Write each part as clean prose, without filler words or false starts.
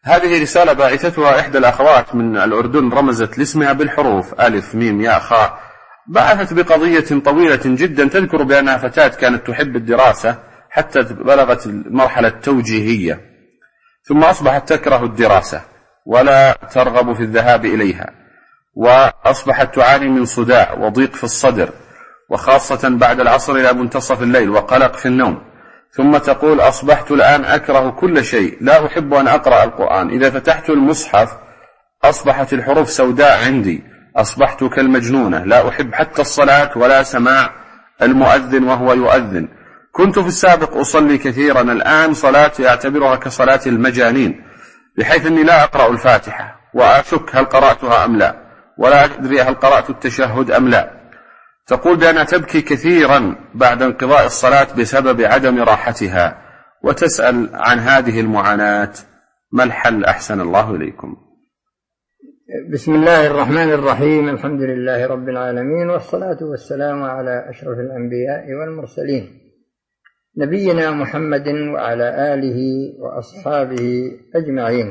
هذه رسالة باعثتها إحدى الأخوات من الأردن، رمزت لاسمها بالحروف ألف ميم ياء خاء. بعثت بقضية طويلة جدا تذكر بأنها فتاة كانت تحب الدراسة حتى بلغت المرحلة التوجيهية، ثم أصبحت تكره الدراسة ولا ترغب في الذهاب إليها، وأصبحت تعاني من صداع وضيق في الصدر، وخاصة بعد العصر إلى منتصف الليل، وقلق في النوم. ثم تقول: أصبحت الآن أكره كل شيء، لا أحب أن أقرأ القرآن، إذا فتحت المصحف أصبحت الحروف سوداء عندي، أصبحت كالمجنونة، لا أحب حتى الصلاة ولا سماع المؤذن وهو يؤذن. كنت في السابق أصلي كثيرا، الآن صلاتي أعتبرها كصلاة المجانين، بحيث أني لا أقرأ الفاتحة وأشك هل قرأتها أم لا، ولا أدري هل قرأت التشهد أم لا. تقول بأنها تبكي كثيرا بعد انقضاء الصلاة بسبب عدم راحتها، وتسأل عن هذه المعاناة، ما الحل أحسن الله إليكم؟ بسم الله الرحمن الرحيم، الحمد لله رب العالمين، والصلاة والسلام على أشرف الأنبياء والمرسلين، نبينا محمد وعلى آله وأصحابه أجمعين.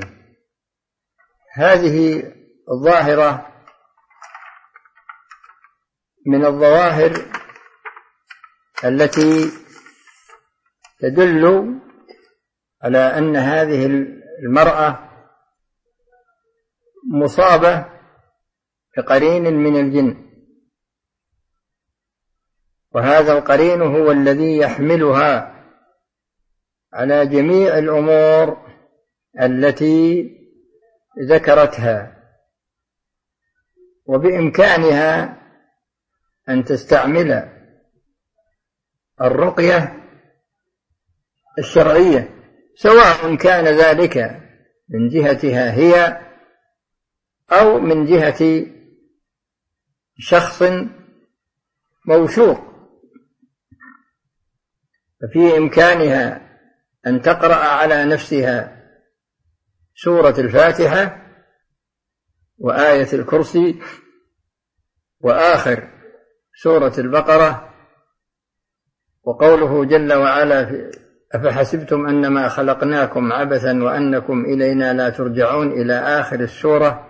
هذه الظاهرة من الظواهر التي تدل على أن هذه المرأة مصابة بقرين من الجن، وهذا القرين هو الذي يحملها على جميع الأمور التي ذكرتها، وبإمكانها أن تستعمل الرقية الشرعية، سواء كان ذلك من جهتها هي أو من جهة شخص موثوق. ففي إمكانها أن تقرأ على نفسها سورة الفاتحة وآية الكرسي وآخر سورة البقرة، وقوله جل وعلا: أفحسبتم أنما خلقناكم عبثا وأنكم إلينا لا ترجعون، إلى آخر السورة.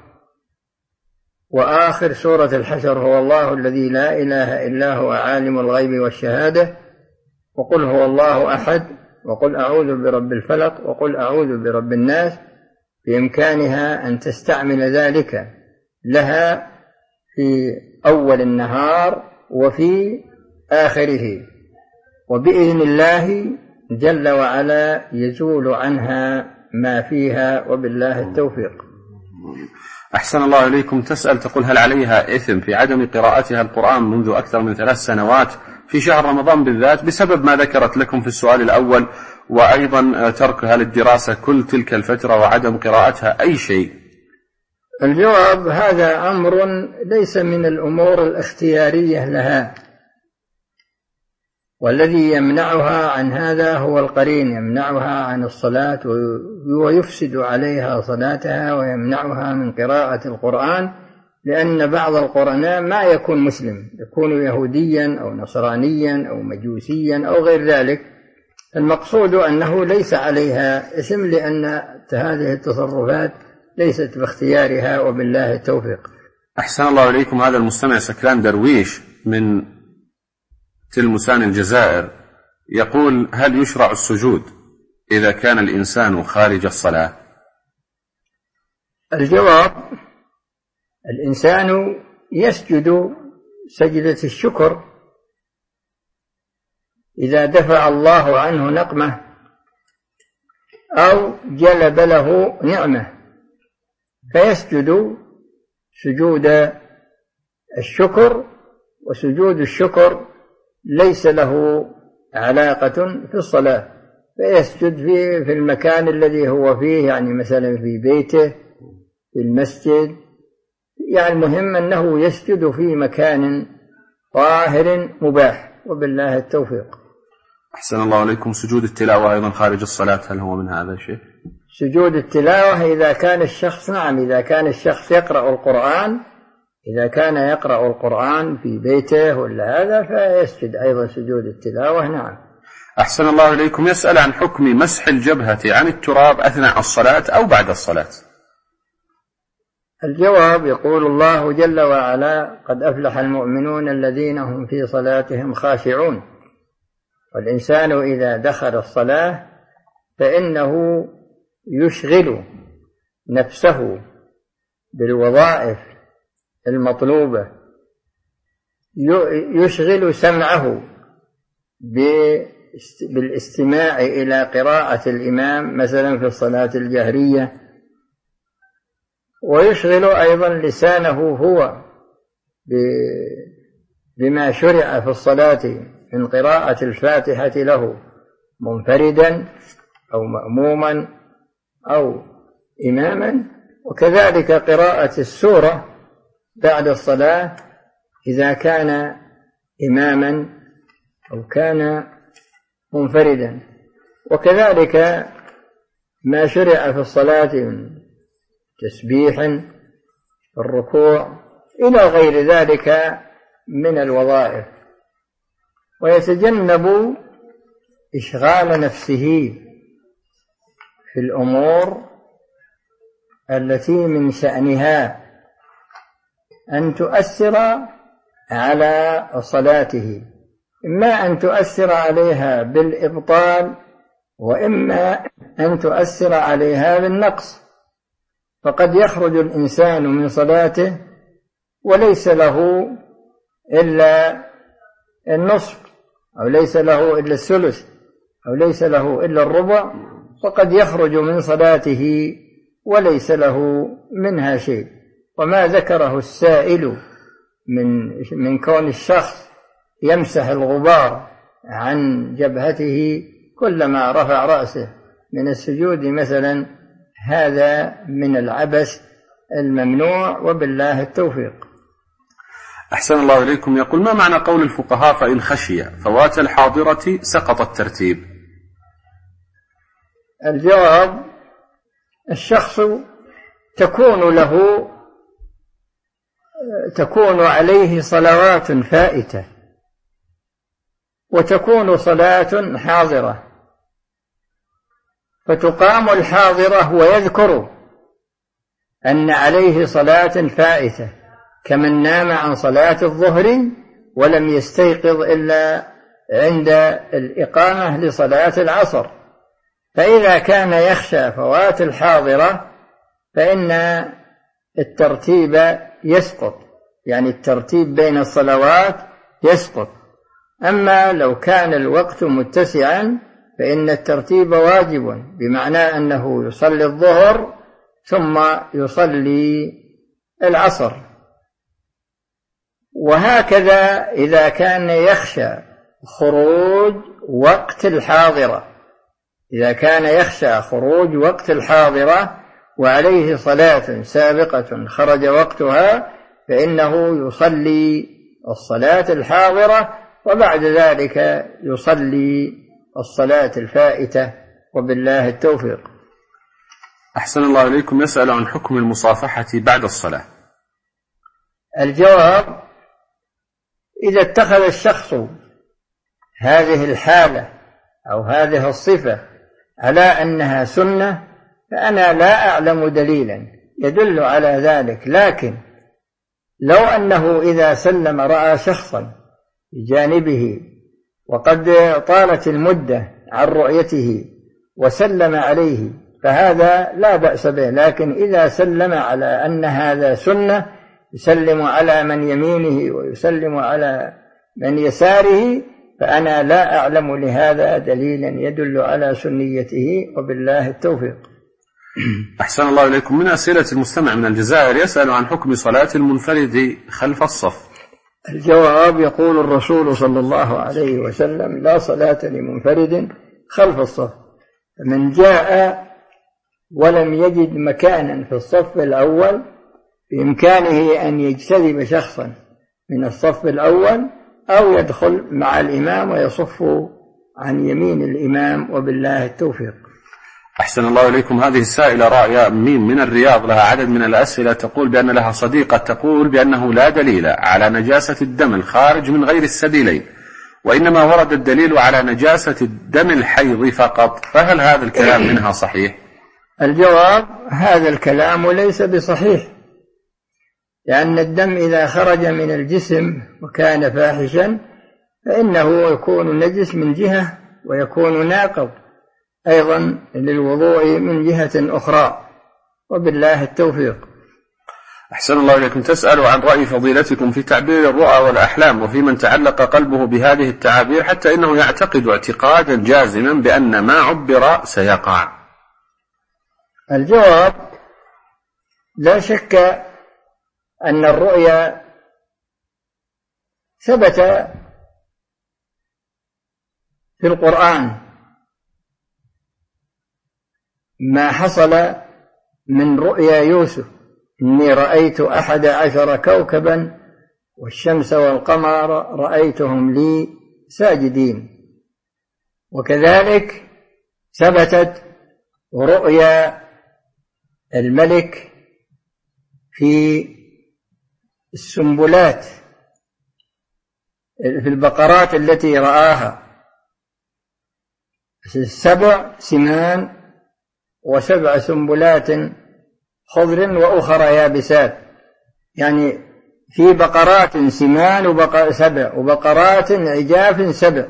وآخر سورة الحشر: هو الله الذي لا إله إلا هو عالم الغيب والشهادة، وقل هو الله أحد، وقل أعوذ برب الفلق، وقل أعوذ برب الناس. بإمكانها أن تستعمل ذلك لها في أول النهار وفي آخره، وبإذن الله جل وعلا يزول عنها ما فيها، وبالله التوفيق. أحسن الله إليكم. تسأل تقول: هل عليها إثم في عدم قراءتها القرآن منذ أكثر من 3 سنوات في شهر رمضان بالذات، بسبب ما ذكرت لكم في السؤال الأول، وأيضا تركها للدراسة كل تلك الفترة وعدم قراءتها أي شيء؟ الجواب: هذا أمر ليس من الأمور الاختيارية لها، والذي يمنعها عن هذا هو القرين، يمنعها عن الصلاة ويفسد عليها صلاتها، ويمنعها من قراءة القرآن، لأن بعض القرناء ما يكون مسلم، يكون يهوديا أو نصرانيا أو مجوسيا أو غير ذلك. المقصود أنه ليس عليها اسم، لأن هذه التصرفات ليست باختيارها، وبالله التوفيق. أحسن الله إليكم. هذا المستمع سكران درويش من تلمسان الجزائر يقول: هل يشرع السجود إذا كان الإنسان خارج الصلاة؟ الجواب: الإنسان يسجد سجدة الشكر إذا دفع الله عنه نقمة أو جلب له نعمة، فيسجد سجود الشكر، وسجود الشكر ليس له علاقة في الصلاة، فيسجد في المكان الذي هو فيه، يعني مثلا في بيته، في المسجد، يعني المهم أنه يسجد في مكان طاهر مباح، وبالله التوفيق. أحسن الله عليكم. سجود التلاوة أيضا خارج الصلاة، هل هو من هذا الشيء؟ سجود التلاوة إذا كان الشخص، نعم، إذا كان الشخص يقرأ القرآن، إذا كان يقرأ القرآن في بيته ولا هذا، فيسجد أيضا سجود التلاوة، نعم. أحسن الله إليكم، يسأل عن حكم مسح الجبهة عن التراب أثناء الصلاة أو بعد الصلاة. الجواب: يقول الله جل وعلا: قد أفلح المؤمنون الذين هم في صلاتهم خاشعون. والإنسان إذا دخل الصلاة فإنه يشغل نفسه بالوظائف المطلوبة، يشغل سمعه بالاستماع إلى قراءة الإمام مثلا في الصلاة الجهرية، ويشغل أيضا لسانه هو بما شرع في الصلاة من قراءة الفاتحة له منفردا أو مأموما أو إماما، وكذلك قراءة السورة بعد الصلاة إذا كان إماما أو كان منفردا، وكذلك ما شرع في الصلاة من تسبيح الركوع إلى غير ذلك من الوظائف، ويتجنب إشغال نفسه في الأمور التي من شأنها أن تؤثر على صلاته، إما أن تؤثر عليها بالإبطال وإما أن تؤثر عليها بالنقص. فقد يخرج الإنسان من صلاته وليس له إلا النصف أو ليس له إلا الثلث أو ليس له إلا الربع، وقد يخرج من صلاته وليس له منها شيء. وما ذكره السائل من كون الشخص يمسح الغبار عن جبهته كلما رفع رأسه من السجود مثلا، هذا من العبث الممنوع، وبالله التوفيق. أحسن الله إليكم، يقول: ما معنى قول الفقهاء فإن خشي فوات الحاضرة سقط الترتيب؟ الجواب: الشخص تكون عليه صلوات فائتة وتكون صلاة حاضرة، فتقام الحاضرة ويذكر أن عليه صلاة فائتة، كمن نام عن صلاة الظهر ولم يستيقظ إلا عند الإقامة لصلاة العصر. فإذا كان يخشى فوات الحاضرة فإن الترتيب يسقط، يعني الترتيب بين الصلوات يسقط. أما لو كان الوقت متسعا فإن الترتيب واجب، بمعنى أنه يصلي الظهر ثم يصلي العصر. وهكذا إذا كان يخشى خروج وقت الحاضرة، إذا كان يخشى خروج وقت الحاضرة وعليه صلاة سابقة خرج وقتها، فإنه يصلي الصلاة الحاضرة وبعد ذلك يصلي الصلاة الفائتة، وبالله التوفيق. أحسن الله إليكم، يسأل عن حكم المصافحة بعد الصلاة. الجواب: إذا اتخذ الشخص هذه الحالة أو هذه الصفة على أنها سنة فأنا لا أعلم دليلا يدل على ذلك، لكن لو أنه إذا سلم رأى شخصا بجانبه وقد طالت المدة عن رؤيته وسلم عليه فهذا لا بأس به، لكن إذا سلم على أن هذا سنة يسلم على من يمينه ويسلم على من يساره فأنا لا أعلم لهذا دليلا يدل على سنيته، وبالله التوفيق. أحسن الله إليكم، من أسئلة المستمع من الجزائر يسأل عن حكم صلاة المنفرد خلف الصف. الجواب: يقول الرسول صلى الله عليه وسلم: لا صلاة لمنفرد خلف الصف. من جاء ولم يجد مكانا في الصف الأول بإمكانه أن يجتذب شخصا من الصف الأول أو يدخل مع الإمام ويصف عن يمين الإمام، وبالله التوفيق. أحسن الله إليكم، هذه السائلة راية ميم من الرياض لها عدد من الأسئلة، تقول بأن لها صديقة تقول بأنه لا دليل على نجاسة الدم الخارج من غير السبيلين، وإنما ورد الدليل على نجاسة الدم الحيض فقط، فهل هذا الكلام منها صحيح؟ الجواب: هذا الكلام ليس بصحيح، لأن الدم إذا خرج من الجسم وكان فاحشا فإنه يكون نجس من جهة، ويكون ناقض أيضا للوضوء من جهة أخرى، وبالله التوفيق. أحسن الله إليكم. تسأل عن رأي فضيلتكم في تعبير الرؤى والأحلام، وفي من تعلق قلبه بهذه التعابير حتى إنه يعتقد اعتقادا جازما بأن ما عبر سيقع. الجواب: لا شك أن الرؤيا ثبت في القرآن ما حصل من رؤيا يوسف: إني رأيت 11 كوكبا والشمس والقمر رأيتهم لي ساجدين. وكذلك ثبتت رؤيا الملك في السنبلات، في البقرات التي رآها: 7 سمان و7 سنبلات خضر وأخرى يابسات، يعني في بقرات سمان 7 وبقرات عجاف 7.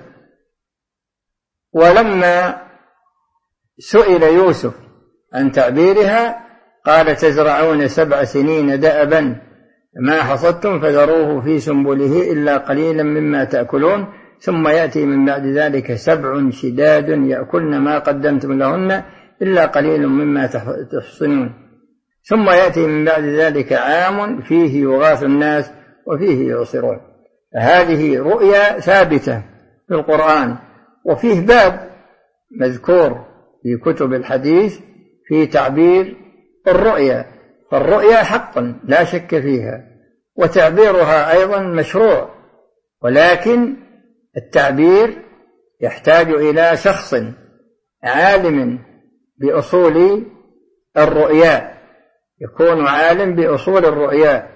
ولما سئل يوسف عن تعبيرها قال: تزرعون 7 سنين دأبا ما حصدتم فذروه في سنبله إلا قليلا مما تأكلون ثم يأتي من بعد ذلك 7 شداد يأكلن ما قدمتم لهن إلا قليل مما تحصنون ثم يأتي من بعد ذلك عام فيه يغاث الناس وفيه يعصرون. هذه رؤيا ثابتة في القرآن، وفيه باب مذكور في كتب الحديث في تعبير الرؤيا، فالرؤيا حق لا شك فيها، وتعبيرها أيضا مشروع، ولكن التعبير يحتاج إلى شخص عالم بأصول الرؤيا، يكون عالم بأصول الرؤيا،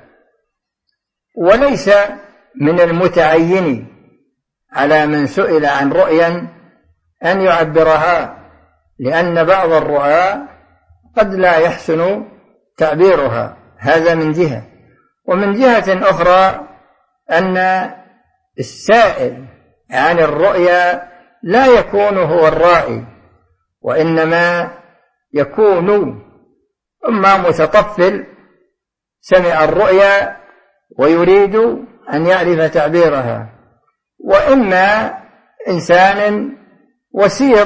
وليس من المتعين على من سئل عن رؤيا أن يعبرها، لأن بعض الرؤى قد لا يحسن تعبيرها، هذا من جهة. ومن جهة أخرى أن السائل عن الرؤيا لا يكون هو الرائي، وإنما يكون إما متطفل سمع الرؤيا ويريد أن يعرف تعبيرها، وإما إنسان وسيط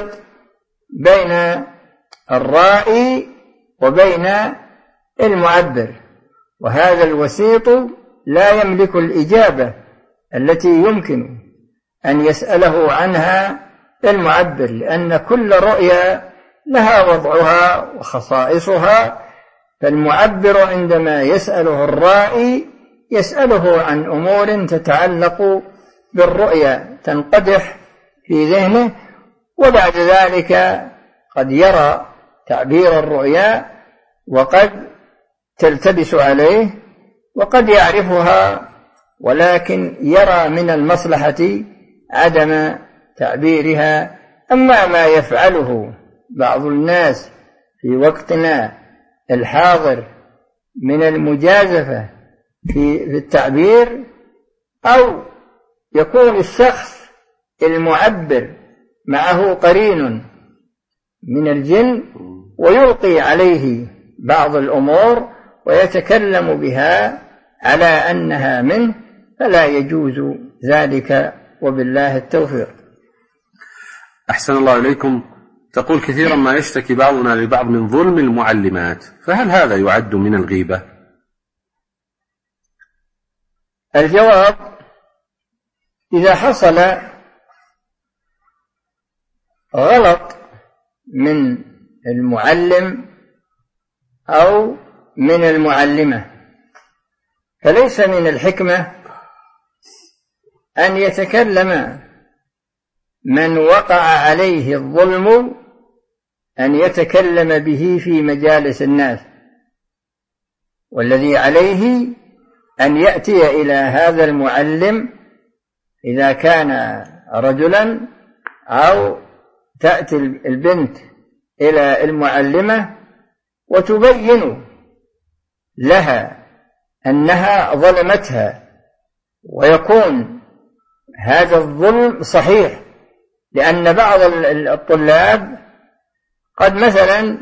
بين الرائي وبين المعبر، وهذا الوسيط لا يملك الإجابة التي يمكن أن يسأله عنها المعبر، لأن كل رؤيا لها وضعها وخصائصها، فالمعبر عندما يسأله الرائي يسأله عن أمور تتعلق بالرؤيا تنقدح في ذهنه، وبعد ذلك قد يرى تعبير الرؤيا وقد تلتبس عليه وقد يعرفها، ولكن يرى من المصلحة عدم تعبيرها. أما ما يفعله بعض الناس في وقتنا الحاضر من المجازفة في التعبير، أو يكون الشخص المعبر معه قرين من الجن ويلقي عليه بعض الأمور ويتكلم بها على أنها منه، فلا يجوز ذلك، وبالله التوفيق. أحسن الله إليكم. تقول: كثيرا ما يشتكي بعضنا لبعض من ظلم المعلمات، فهل هذا يعد من الغيبة؟ الجواب: إذا حصل غلط من المعلم أو من المعلمة فليس من الحكمة أن يتكلم من وقع عليه الظلم، أن يتكلم به في مجالس الناس، والذي عليه أن يأتي إلى هذا المعلم إذا كان رجلا أو تأتي البنت إلى المعلمة وتبين لها أنها ظلمتها، ويكون هذا الظلم صحيح، لأن بعض الطلاب قد مثلا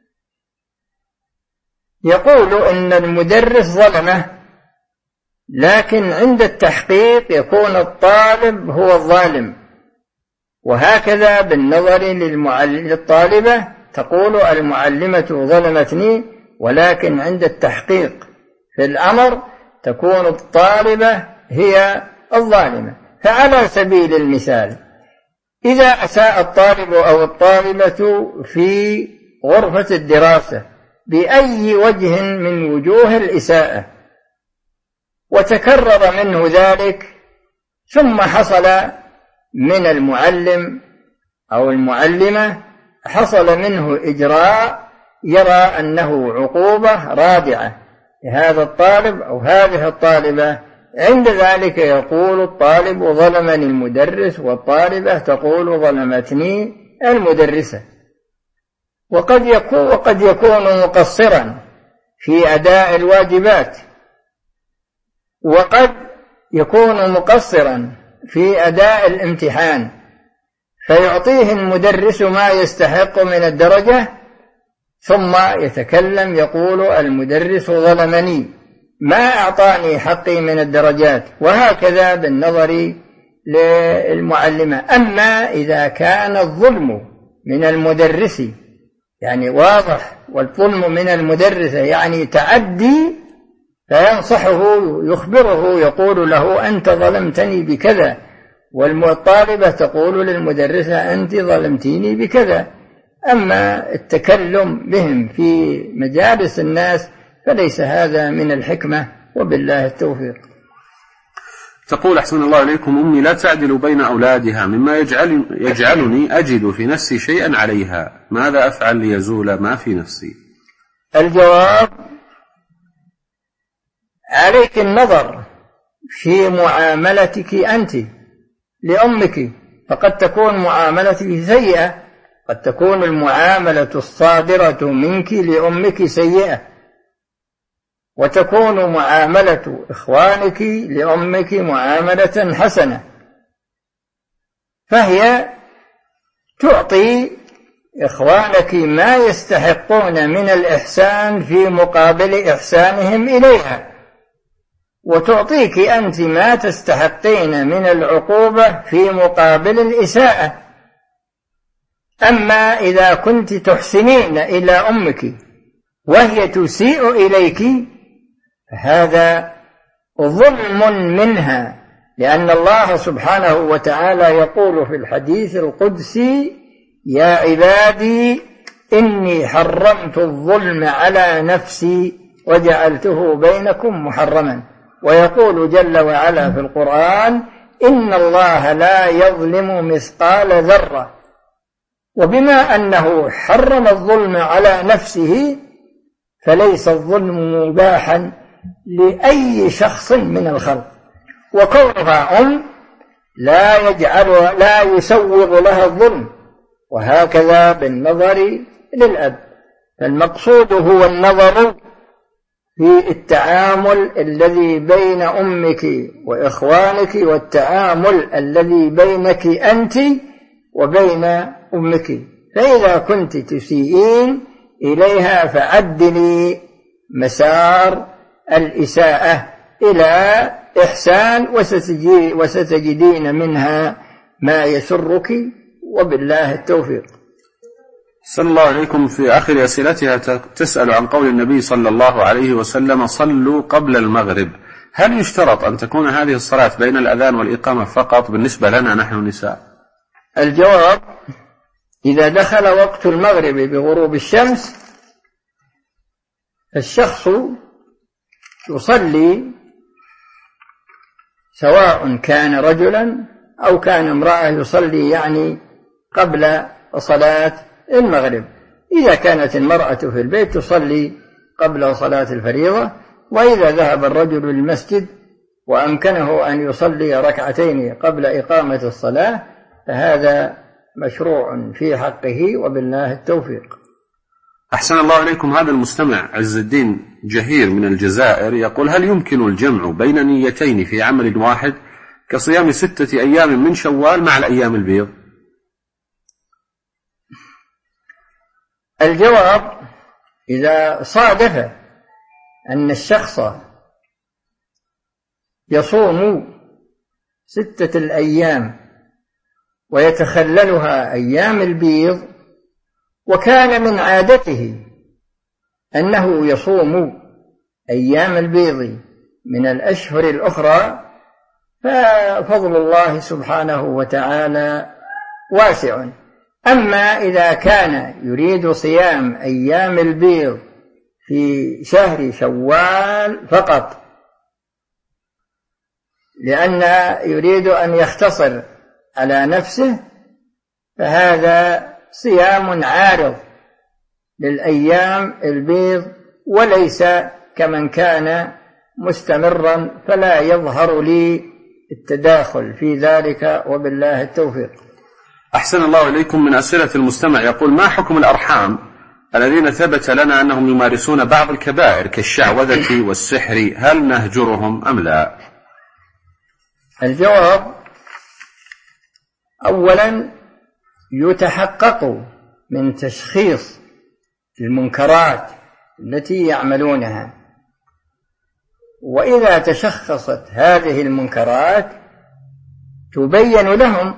يقول إن المدرس ظلمه، لكن عند التحقيق يكون الطالب هو الظالم. وهكذا بالنظر للطالبة تقول المعلمة ظلمتني، ولكن عند التحقيق في الأمر تكون الطالبة هي الظالمة. فعلى سبيل المثال، إذا أساء الطالب أو الطالبة في غرفة الدراسة بأي وجه من وجوه الإساءة وتكرر منه ذلك، ثم حصل من المعلم أو المعلمة حصل منه إجراء يرى أنه عقوبة رادعة لهذا الطالب أو هذه الطالبة، عند ذلك يقول الطالب ظلمني المدرس، والطالبة تقول ظلمتني المدرسة. وقد يكون مقصرا في أداء الواجبات، وقد يكون مقصرا في أداء الامتحان، فيعطيه المدرس ما يستحق من الدرجة، ثم يتكلم يقول المدرس ظلمني ما أعطاني حقي من الدرجات، وهكذا بالنظر للمعلمة. أما إذا كان الظلم من المدرس يعني واضح، والظلم من المدرسة يعني تعدي، فينصحه يخبره يقول له أنت ظلمتني بكذا، والطالبة تقول للمدرسة أنت ظلمتيني بكذا. أما التكلم بهم في مجالس الناس فليس هذا من الحكمة، وبالله التوفيق. تقول أحسن الله إليكم: أمي لا تعدل بين أولادها مما يجعلني أجد في نفسي شيئا عليها، ماذا أفعل ليزول ما في نفسي؟ الجواب: عليك النظر في معاملتك أنت لأمك، فقد تكون معاملتك سيئة، قد تكون المعاملة الصادرة منك لأمك سيئة، وتكون معاملة إخوانك لأمك معاملة حسنة، فهي تعطي إخوانك ما يستحقون من الإحسان في مقابل إحسانهم إليها، وتعطيك أنت ما تستحقين من العقوبة في مقابل الإساءة. أما إذا كنت تحسنين إلى أمك وهي تسيء إليك فهذا ظلم منها، لأن الله سبحانه وتعالى يقول في الحديث القدسي: يا عبادي إني حرمت الظلم على نفسي وجعلته بينكم محرما. ويقول جل وعلا في القرآن: إن الله لا يظلم مثقال ذرة. وبما أنه حرم الظلم على نفسه فليس الظلم مباحا لأي شخص من الخلق، وكونها لا يسوغ لها الظلم، وهكذا بالنظر للأب. فالمقصود هو النظر في التعامل الذي بين أمك وإخوانك، والتعامل الذي بينك أنت وبين أمك. فإذا كنت تسيئين إليها فعدلي مسار الإساءة إلى إحسان، وستجدين منها ما يسرك، وبالله التوفيق. صلى الله عليكم. في آخر أسئلتها تسأل عن قول النبي صلى الله عليه وسلم: صلوا قبل المغرب، هل يشترط أن تكون هذه الصلاة بين الأذان والإقامة فقط بالنسبة لنا نحن نساء؟ الجواب: إذا دخل وقت المغرب بغروب الشمس فالشخص يصلي، سواء كان رجلا أو كان امرأة، يصلي يعني قبل صلاة المغرب. إذا كانت المرأة في البيت تصلي قبل صلاة الفريضة، وإذا ذهب الرجل للمسجد وأمكنه أن يصلي ركعتين قبل إقامة الصلاة فهذا مشروع في حقه، وبالله التوفيق. أحسن الله إليكم. هذا المستمع عز الدين جهير من الجزائر يقول: هل يمكن الجمع بين نيتين في عمل واحد كصيام 6 أيام من شوال مع الأيام البيض؟ الجواب: إذا صادف أن الشخص يصوم 6 الأيام ويتخللها أيام البيض، وكان من عادته أنه يصوم أيام البيض من الأشهر الأخرى، ففضل الله سبحانه وتعالى واسع. أما إذا كان يريد صيام أيام البيض في شهر شوال فقط لأن يريد أن يختصر على نفسه، فهذا صيام عارض للأيام البيض وليس كمن كان مستمرا، فلا يظهر لي التداخل في ذلك، وبالله التوفيق. أحسن الله إليكم. من أسئلة المستمع يقول: ما حكم الأرحام الذين ثبت لنا أنهم يمارسون بعض الكبائر كالشعوذة والسحر، هل نهجرهم أم لا؟ الجواب: أولا يتحقق من تشخيص المنكرات التي يعملونها، وإذا تشخصت هذه المنكرات تبين لهم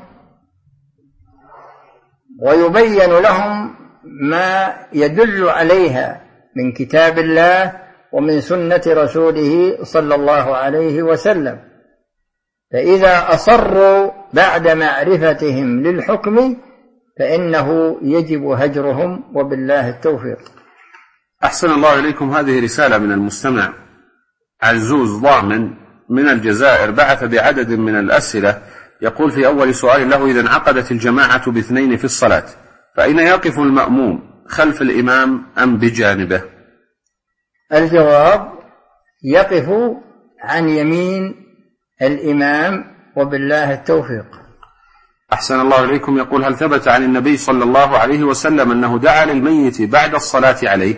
ويبين لهم ما يدل عليها من كتاب الله ومن سنة رسوله صلى الله عليه وسلم. فإذا أصروا بعد معرفتهم للحكم فإنه يجب هجرهم، وبالله التوفيق. أحسن الله إليكم. هذه رسالة من المستمع عزوز ضامن من الجزائر، بعث بعدد من الأسئلة. يقول في أول سؤال له: إذا انعقدت الجماعة ب2 في الصلاة فأين يقف المأموم، خلف الإمام أم بجانبه؟ الجواب: يقف عن يمين الإمام، وبالله التوفيق. أحسن الله إليكم. يقول: هل ثبت عن النبي صلى الله عليه وسلم أنه دعا للميت بعد الصلاة عليه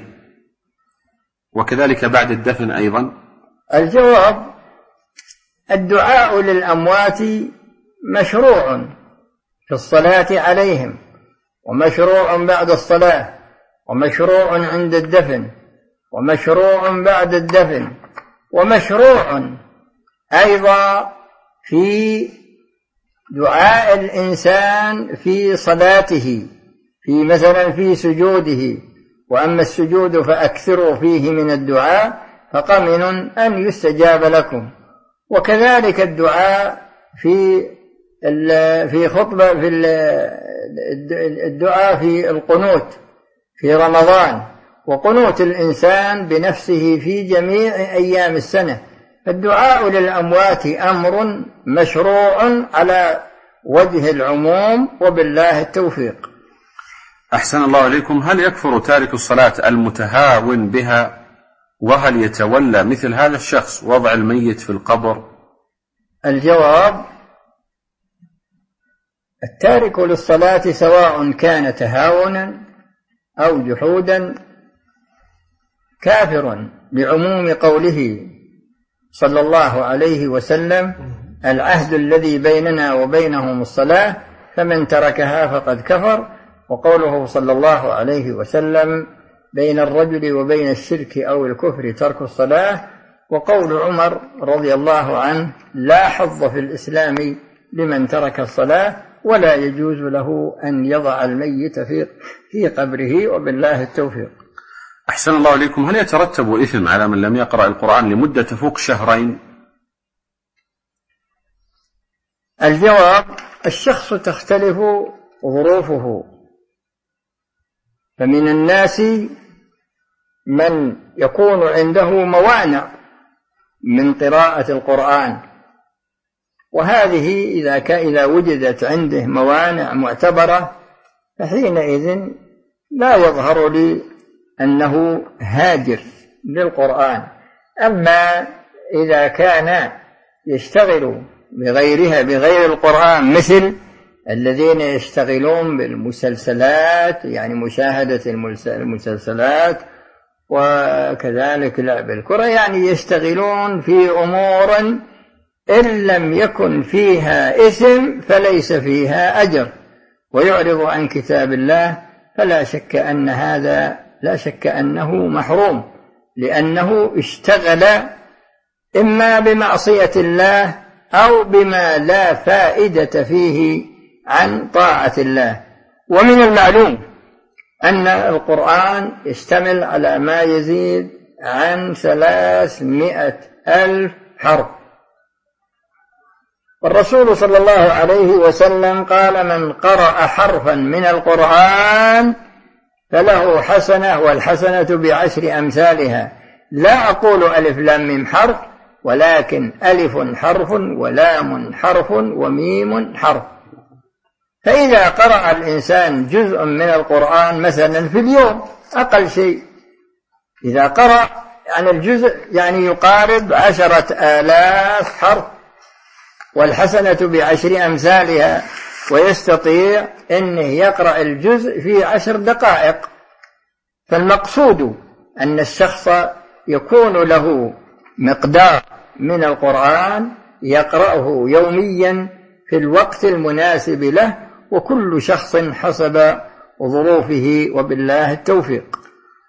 وكذلك بعد الدفن أيضا؟ الجواب: الدعاء للأموات مشروع في الصلاة عليهم، ومشروع بعد الصلاة، ومشروع عند الدفن، ومشروع بعد الدفن، ومشروع أيضا في دعاء الإنسان في صلاته، في مثلا في سجوده. وأما السجود فأكثروا فيه من الدعاء فقمن أن يستجاب لكم. وكذلك الدعاء في خطبة، في الدعاء في القنوت في رمضان، وقنوت الإنسان بنفسه في جميع أيام السنة. الدعاء للأموات أمر مشروع على وجه العموم، وبالله التوفيق. أحسن الله إليكم. هل يكفر تارك الصلاة المتهاون بها، وهل يتولى مثل هذا الشخص وضع الميت في القبر؟ الجواب: التارك للصلاة سواء كان تهاونا أو جحودا كافر، بعموم قوله صلى الله عليه وسلم: العهد الذي بيننا وبينهم الصلاة فمن تركها فقد كفر. وقوله صلى الله عليه وسلم: بين الرجل وبين الشرك أو الكفر ترك الصلاة. وقول عمر رضي الله عنه: لا حظ في الإسلام لمن ترك الصلاة، ولا يجوز له أن يضع الميت في قبره، وبالله التوفيق. أحسن الله إليكم. هل يترتب إثم على من لم يقرأ القرآن لمدة تفوق 2 شهر؟ الجواب: الشخص تختلف ظروفه، فمن الناس من يكون عنده موانع من قراءة القرآن، وهذه إذا وجدت عنده موانع معتبرة فحينئذ لا يظهر لي أنه هاجر للقرآن. أما إذا كان يشتغلوا بغيرها بغير القرآن، مثل الذين يشتغلون بالمسلسلات، يعني مشاهدة المسلسلات، وكذلك لعب الكرة، يعني يشتغلون في أمور إن لم يكن فيها إثم فليس فيها أجر، ويعرض عن كتاب الله، فلا شك أن هذا لا شك أنه محروم، لأنه اشتغل إما بمعصية الله أو بما لا فائدة فيه عن طاعة الله. ومن المعلوم أن القرآن يشتمل على ما يزيد عن 300,000 حرف، والرسول صلى الله عليه وسلم قال: من قرأ حرفا من القرآن فله حسنة، والحسنة ب10 أمثالها. لا أقول ألف لام ميم حرف، ولكن ألف حرف ولام حرف وميم حرف. فإذا قرأ الإنسان جزء من القرآن مثلا في اليوم أقل شيء، إذا قرأ يعني الجزء يعني يقارب 10,000 حرف، والحسنة ب10 أمثالها، ويستطيع أنه يقرأ الجزء في 10 دقائق. فالمقصود أن الشخص يكون له مقدار من القرآن يقرأه يوميا في الوقت المناسب له، وكل شخص حسب ظروفه، وبالله التوفيق.